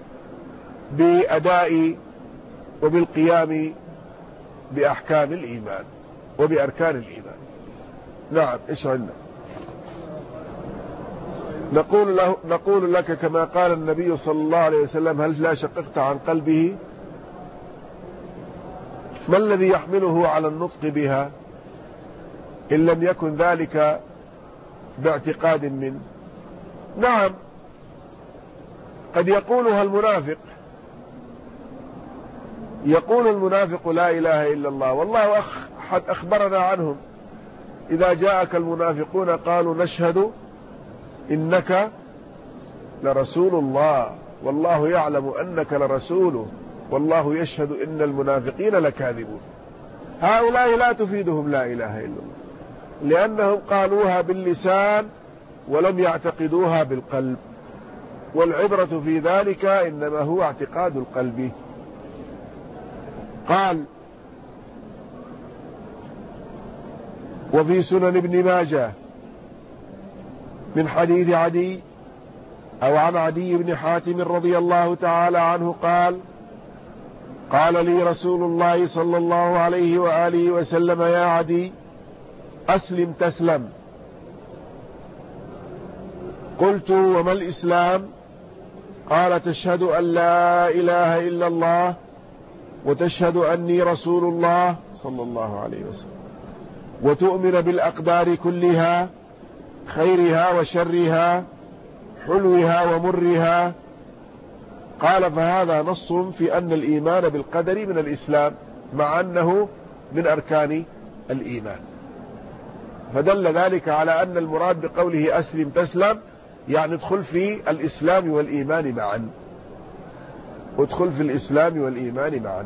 بأداء وبالقيام بأحكام الإيمان وبأركان الإيمان. نعم، إيش عندنا؟ نقول لك كما قال النبي صلى الله عليه وسلم: هل لا شققت عن قلبه؟ ما الذي يحمله على النطق بها إن لم يكن ذلك باعتقاد منه؟ نعم، قد يقولها المنافق، يقول المنافق لا إله إلا الله، والله أخبرنا عنهم: إذا جاءك المنافقون قالوا نشهد إنك لرسول الله والله يعلم أنك لرسوله والله يشهد إن المنافقين لكاذبون. هؤلاء لا تفيدهم لا إله إلا الله، لأنهم قالوها باللسان ولم يعتقدوها بالقلب، والعبرة في ذلك إنما هو اعتقاد القلب. قال: وفي سنن ابن ماجه من حديث عدي أو عن عدي بن حاتم رضي الله تعالى عنه قال: قال لي رسول الله صلى الله عليه وآله وسلم: يا عدي أسلم تسلم. قلت: وما الإسلام؟ قال: تشهد أن لا إله إلا الله وتشهد أني رسول الله صلى الله عليه وسلم، وتؤمن بالأقدار كلها، خيرها وشرها، حلوها ومرها. قال: فهذا نص في أن الإيمان بالقدر من الإسلام مع أنه من أركان الإيمان. فدل ذلك على أن المراد بقوله أسلم تسلم يعني ادخل في الإسلام والإيمان معا، ادخل في الإسلام والإيمان معا.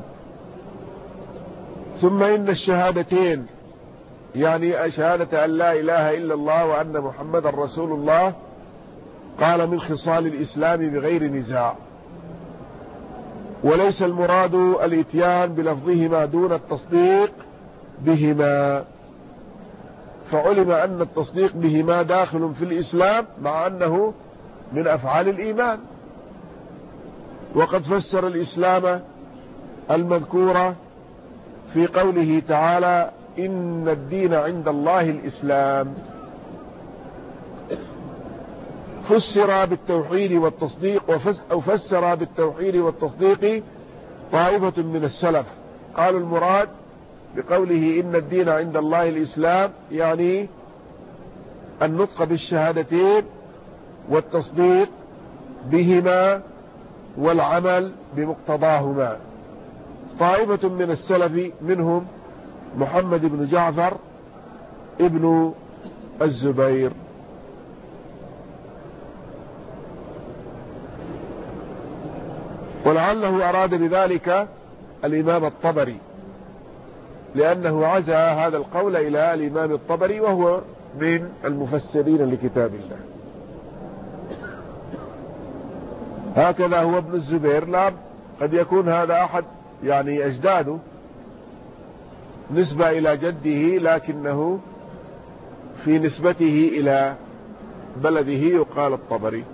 ثم إن الشهادتين يعني شهادة أن لا إله إلا الله وأن محمد رسول الله قال من خصال الإسلام بغير نزاع، وليس المراد الاتيان بلفظهما دون التصديق بهما، فعلم أن التصديق بهما داخل في الإسلام مع أنه من أفعال الإيمان. وقد فسر الإسلام المذكورة في قوله تعالى: إن الدين عند الله الإسلام، فسر بالتوحيد والتصديق أو فسر بالتوحيد والتصديق طائفة من السلف، قالوا المراد بقوله إن الدين عند الله الإسلام يعني النطق بالشهادتين والتصديق بهما والعمل بمقتضاهما. طائفة من السلف منهم محمد بن جعفر ابن الزبير. ولعله أراد بذلك الإمام الطبري، لأنه عزى هذا القول إلى الإمام الطبري وهو من المفسرين لكتاب الله. هكذا هو ابن الزبير. لا قد يكون هذا أحد يعني أجداده نسبة إلى جده، لكنه في نسبته إلى بلده يقال الطبري.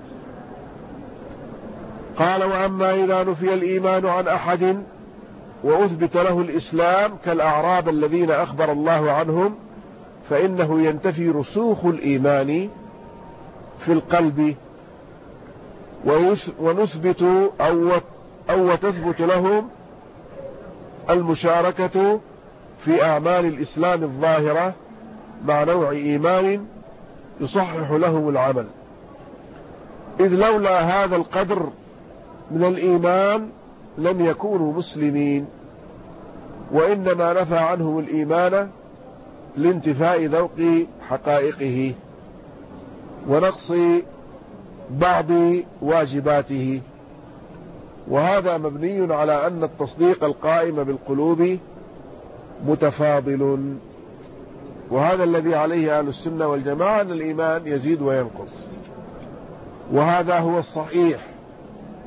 قال: وأما إذا نفي الإيمان عن أحد وأثبت له الإسلام كالأعراب الذين أخبر الله عنهم فإنه ينتفي رسوخ الإيمان في القلب، ونثبت أو تثبت لهم المشاركة في أعمال الإسلام الظاهرة مع نوع إيمان يصحح لهم العمل، إذ لولا هذا القدر من الإيمان لم يكونوا مسلمين، وإنما نفى عنهم الإيمان لانتفاء ذوق حقائقه ونقص بعض واجباته. وهذا مبني على أن التصديق القائم بالقلوب متفاضل، وهذا الذي عليه أهل السنة والجماعة، أن الإيمان يزيد وينقص، وهذا هو الصحيح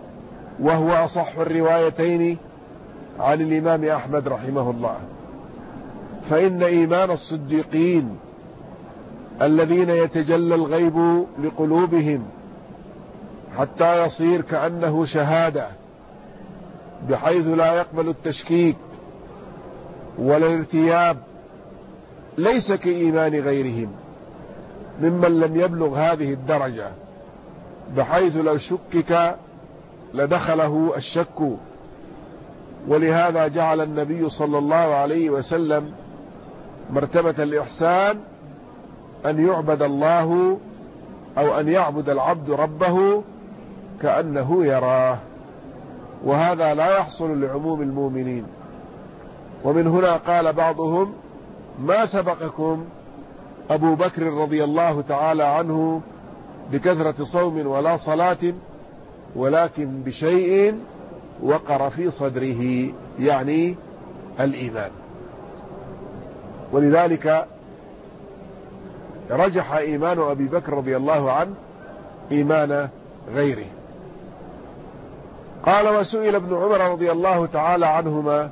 وهو أصح الروايتين عن الإمام أحمد رحمه الله. فإن إيمان الصديقين الذين يتجلى الغيب لقلوبهم حتى يصير كأنه شهادة، بحيث لا يقبل التشكيك ولا الارتياب، ليس كإيمان غيرهم ممن لم يبلغ هذه الدرجة، بحيث لو شكك لدخله الشك. ولهذا جعل النبي صلى الله عليه وسلم مرتبة الإحسان أن يعبد الله أو أن يعبد العبد ربه كأنه يراه، وهذا لا يحصل لعموم المؤمنين. ومن هنا قال بعضهم: ما سبقكم أبو بكر رضي الله تعالى عنه بكثرة صوم ولا صلاة، ولكن بشيء وقر في صدره، يعني الإيمان. ولذلك رجح إيمان أبي بكر رضي الله عنه إيمان غيره. قال: وسئل ابن عمر رضي الله تعالى عنهما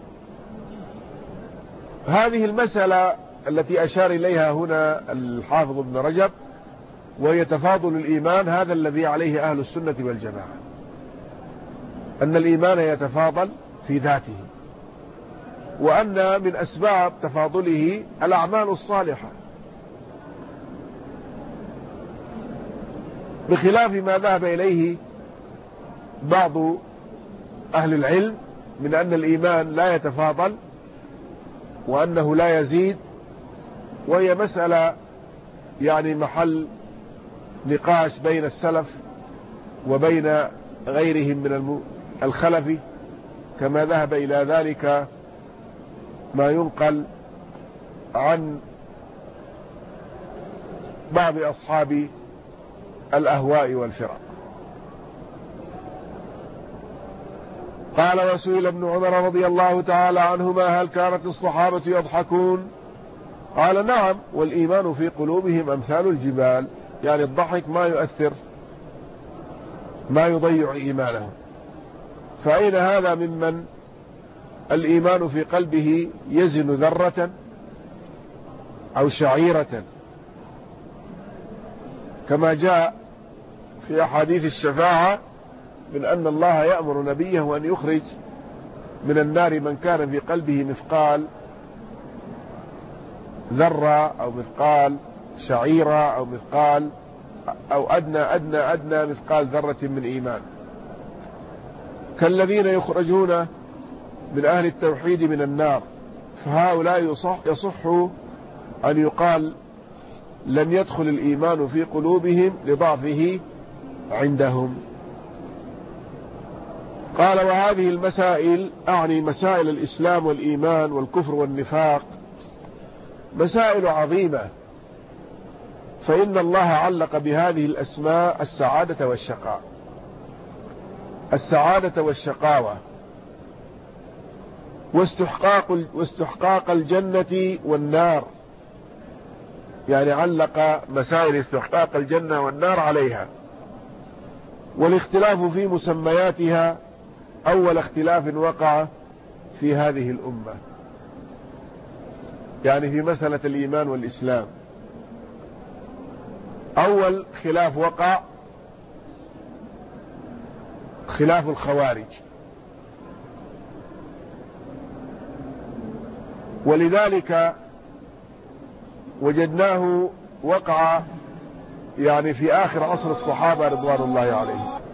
هذه المسألة التي أشار إليها هنا الحافظ ابن رجب، وهي تفاضل الإيمان، هذا الذي عليه أهل السنة والجماعة، أن الإيمان يتفاضل في ذاته، وأن من أسباب تفاضله الأعمال الصالحة، بخلاف ما ذهب إليه بعض أهل العلم من أن الإيمان لا يتفاضل وأنه لا يزيد، وهي مسألة يعني محل نقاش بين السلف وبين غيرهم من الخلف، كما ذهب إلى ذلك ما ينقل عن بعض أصحاب الأهواء والفرق. قال: وسئل ابن عمر رضي الله تعالى عنهما هل كانت الصحابة يضحكون؟ قال: نعم، والإيمان في قلوبهم أمثال الجبال، يعني الضحك ما يؤثر، ما يضيع إيمانهم. فأين هذا ممن الإيمان في قلبه يزن ذرة أو شعيرة، كما جاء في أحاديث الشفاعة من أن الله يأمر نبيه أن يخرج من النار من كان في قلبه مثقال ذرة أو مثقال شعيرة أو مثقال أو أدنى مثقال ذرة من إيمان، كالذين يخرجون من أهل التوحيد من النار. فهؤلاء يصح أن يقال لم يدخل الإيمان في قلوبهم لضعفه عندهم. قال: وهذه المسائل، أعني مسائل الإسلام والإيمان والكفر والنفاق، مسائل عظيمة، فإن الله علق بهذه الأسماء السعادة والشقاء، السعادة والشقاوة، واستحقاق الجنة والنار، يعني علق مسائل استحقاق الجنة والنار عليها، والاختلاف في مسمياتها أول اختلاف وقع في هذه الأمة، يعني في مسألة الإيمان والإسلام. أول خلاف وقع خلاف الخوارج، ولذلك وجدناه وقع يعني في آخر عصر الصحابة رضوان الله عليهم.